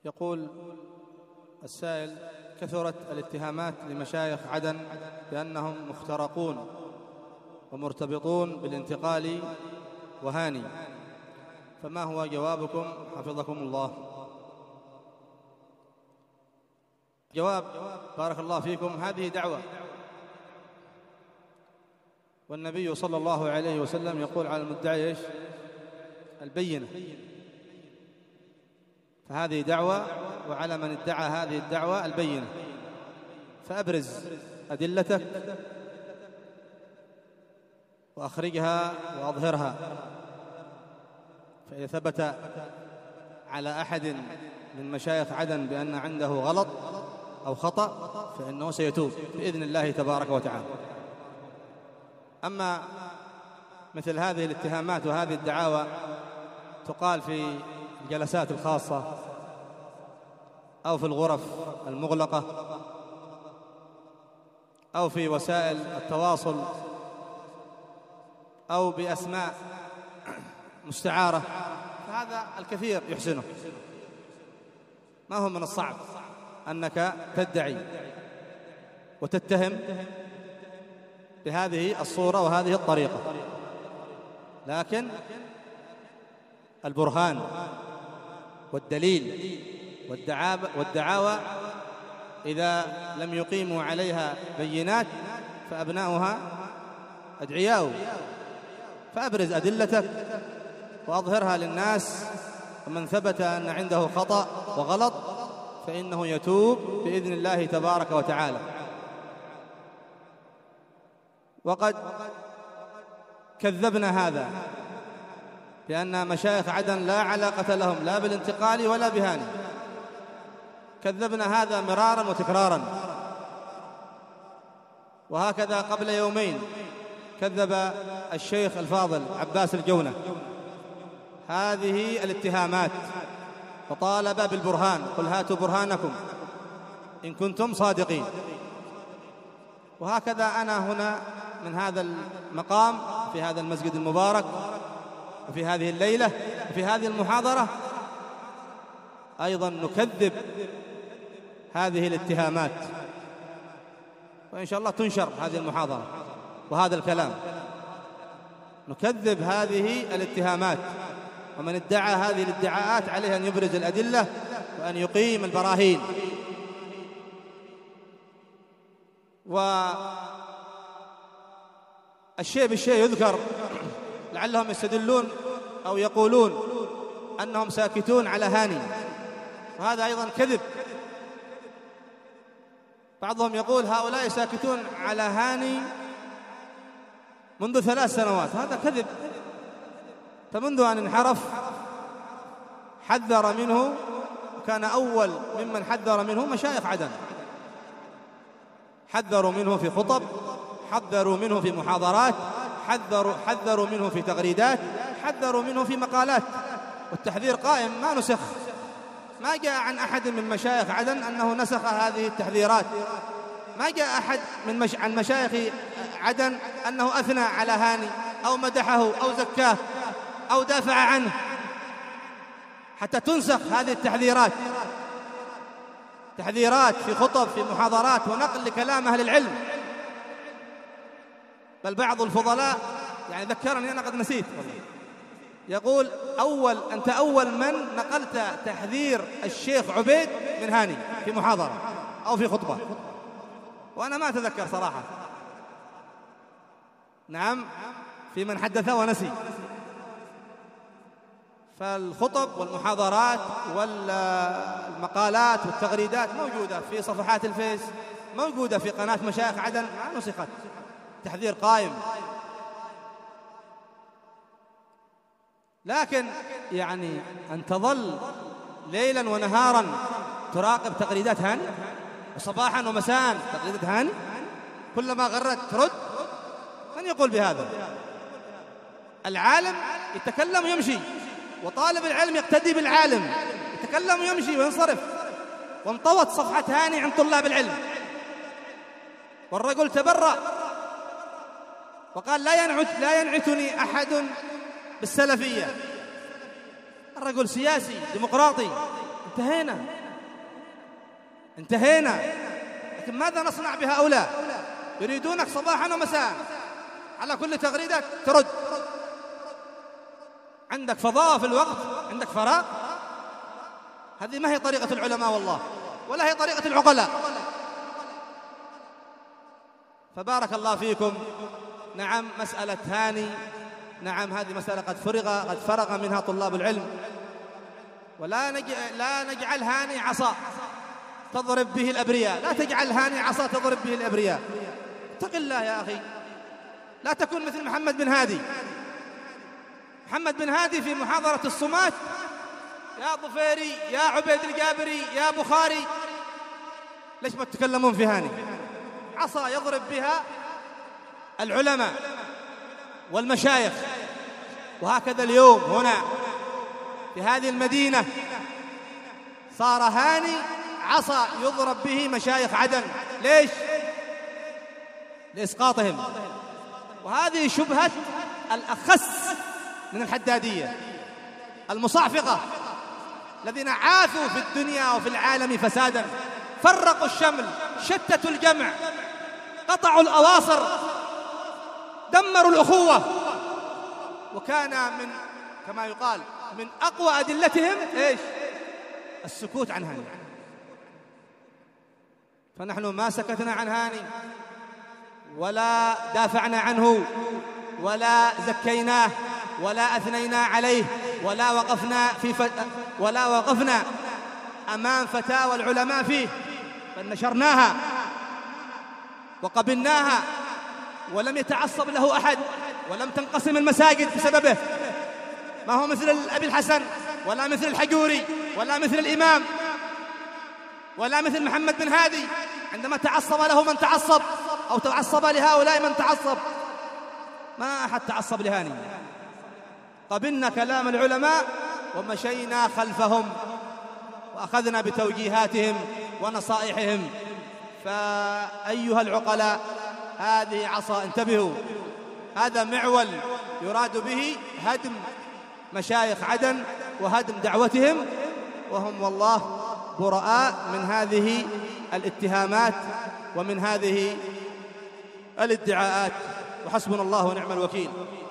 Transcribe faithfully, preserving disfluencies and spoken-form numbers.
يقول السائل: كثرت الاتهامات لمشايخ عدن بأنهم مخترقون ومرتبطون بالانتقال وهاني، فما هو جوابكم حفظكم الله؟ جواب: بارك الله فيكم، هذه دعوة، والنبي صلى الله عليه وسلم يقول على المدعي إيش؟ البينة. فهذه دعوة، وعلى من ادعى هذه الدعوة البينة، فأبرز أدلتك وأخرجها وأظهرها. فإذا ثبت على أحد من مشايخ عدن بأن عنده غلط أو خطأ فإنه سيتوب بإذن الله تبارك وتعالى. أما مثل هذه الاتهامات وهذه الدعاوى تقال في الجلسات الخاصة أو في الغرف المغلقة أو في وسائل التواصل أو بأسماء مستعارة، فهذا الكثير يحسنه. ما هو من الصعب أنك تدعي وتتهم بهذه الصورة وهذه الطريقة، لكن البرهان والدليل والدعاوى إذا لم يقيموا عليها بينات فأبناؤها أدعياء. فأبرز أدلتك وأظهرها للناس، ومن ثبت أن عنده خطأ وغلط فإنه يتوب بإذن الله تبارك وتعالى. وقد كذبنا هذا لأن مشايخ عدن لا علاقة لهم لا بالانتقال ولا بهاني، كذبنا هذا مرارا وتكرارا. وهكذا قبل يومين كذب الشيخ الفاضل عباس الجونة هذه الاتهامات وطالب بالبرهان: قل هاتوا برهانكم إن كنتم صادقين. وهكذا أنا هنا من هذا المقام في هذا المسجد المبارك وفي هذه الليلة وفي هذه المحاضرة أيضا نكذب هذه الاتهامات، وإن شاء الله تنشر هذه المحاضرة وهذا الكلام. نكذب هذه الاتهامات، ومن ادعى هذه الادعاءات عليه أن يبرز الأدلة وأن يقيم البراهين. والشيء بالشيء يذكر، لعلهم يستدلون أو يقولون أنهم ساكتون على هاني، وهذا أيضا كذب. بعضهم يقول هؤلاء ساكتون على هاني منذ ثلاث سنوات، هذا كذب. فمنذ أن انحرف حذر منه، كان أول ممن حذر منه مشايخ عدن، حذروا منه في خطب، حذروا منه في محاضرات، حذروا, حذروا منه في تغريدات، حذروا منه في مقالات، والتحذير قائم ما نسخ. ما جاء عن أحد من مشايخ عدن أنه نسخ هذه التحذيرات، ما جاء أحد من مش عن مشايخ عدن أنه أثنى على هاني أو مدحه أو زكاه أو دافع عنه حتى تنسخ هذه التحذيرات. تحذيرات في خطب في محاضرات ونقل لكلام أهل العلم. بل بعض الفضلاء يعني ذكرني، أنا قد نسيت، يقول أول أنت أول من نقلت تحذير الشيخ عبيد من هاني في محاضرة أو في خطبة، وأنا ما أتذكر صراحة. نعم، في من حدث ونسي. فالخطب والمحاضرات والمقالات والتغريدات موجودة في صفحات الفيس، موجودة في قناة مشايخ عدن، ما نسخت. تحذير قائم. لكن يعني أن تظل ليلا ونهارا تراقب تغريدات هاني، وصباحا ومساء تغريدات هاني، كلما غرت ترد. من يقول بهذا؟ العالم يتكلم ويمشي، وطالب العلم يقتدي بالعالم، يتكلم ويمشي وينصرف. وانطوت صفحة هاني عن طلاب العلم، والرجل تبرأ وقال لا ينعت لا ينعتني أحد بالسلفية. الرجل سياسي ديمقراطي، انتهينا. انتهينا. لكن ماذا نصنع بهؤلاء؟ يريدونك صباحا ومساء على كل تغريدة ترد. عندك فضاء في الوقت، عندك فراغ. هذه ما هي طريقة العلماء والله، ولا هي طريقة العقلاء. فبارك الله فيكم. نعم مسألة هاني، نعم هذه مسألة قد فرغ قد فرغ منها طلاب العلم، ولا نج... لا نجعل هاني عصا تضرب به الأبرياء. لا تجعل هاني عصا تضرب به الأبرياء. اتق الله يا أخي، لا تكون مثل محمد بن هادي. محمد بن هادي في محاضرة الصمات: يا ضفيري، يا عبيد الجابري، يا بخاري، ليش ما تتكلمون في هاني؟ عصا يضرب بها العلماء والمشايخ. وهكذا اليوم هنا في هذه المدينة صار هاني عصا يضرب به مشايخ عدن. ليش؟ لإسقاطهم. وهذه شبهة الأخس من الحدادية المصعفقة، الذين عاثوا في الدنيا وفي العالم فسادا، فرقوا الشمل، شتتوا الجمع، قطعوا الأواصر، دمروا الأخوة. وكان من كما يقال من أقوى أدلتهم إيش؟ السكوت عن هاني. فنحن ما سكتنا عن هاني ولا دافعنا عنه ولا زكيناه ولا أثنينا عليه ولا وقفنا في ف... ولا وقفنا أمام فتاوى العلماء فيه، بل نشرناها وقبلناها، ولم يتعصب له أحد، ولم تنقسم المساجد بسببه. ما هو مثل أبي الحسن ولا مثل الحجوري ولا مثل الإمام ولا مثل محمد بن هادي عندما تعصب له من تعصب، أو تعصب لهؤلاء من تعصب. ما أحد تعصب لهاني. قبلنا كلام العلماء ومشينا خلفهم وأخذنا بتوجيهاتهم ونصائحهم. فأيها العقلاء، هذه عصا، انتبهوا، هذا معول يراد به هدم مشايخ عدن وهدم دعوتهم، وهم والله براء من هذه الاتهامات ومن هذه الادعاءات، وحسبنا الله ونعم الوكيل.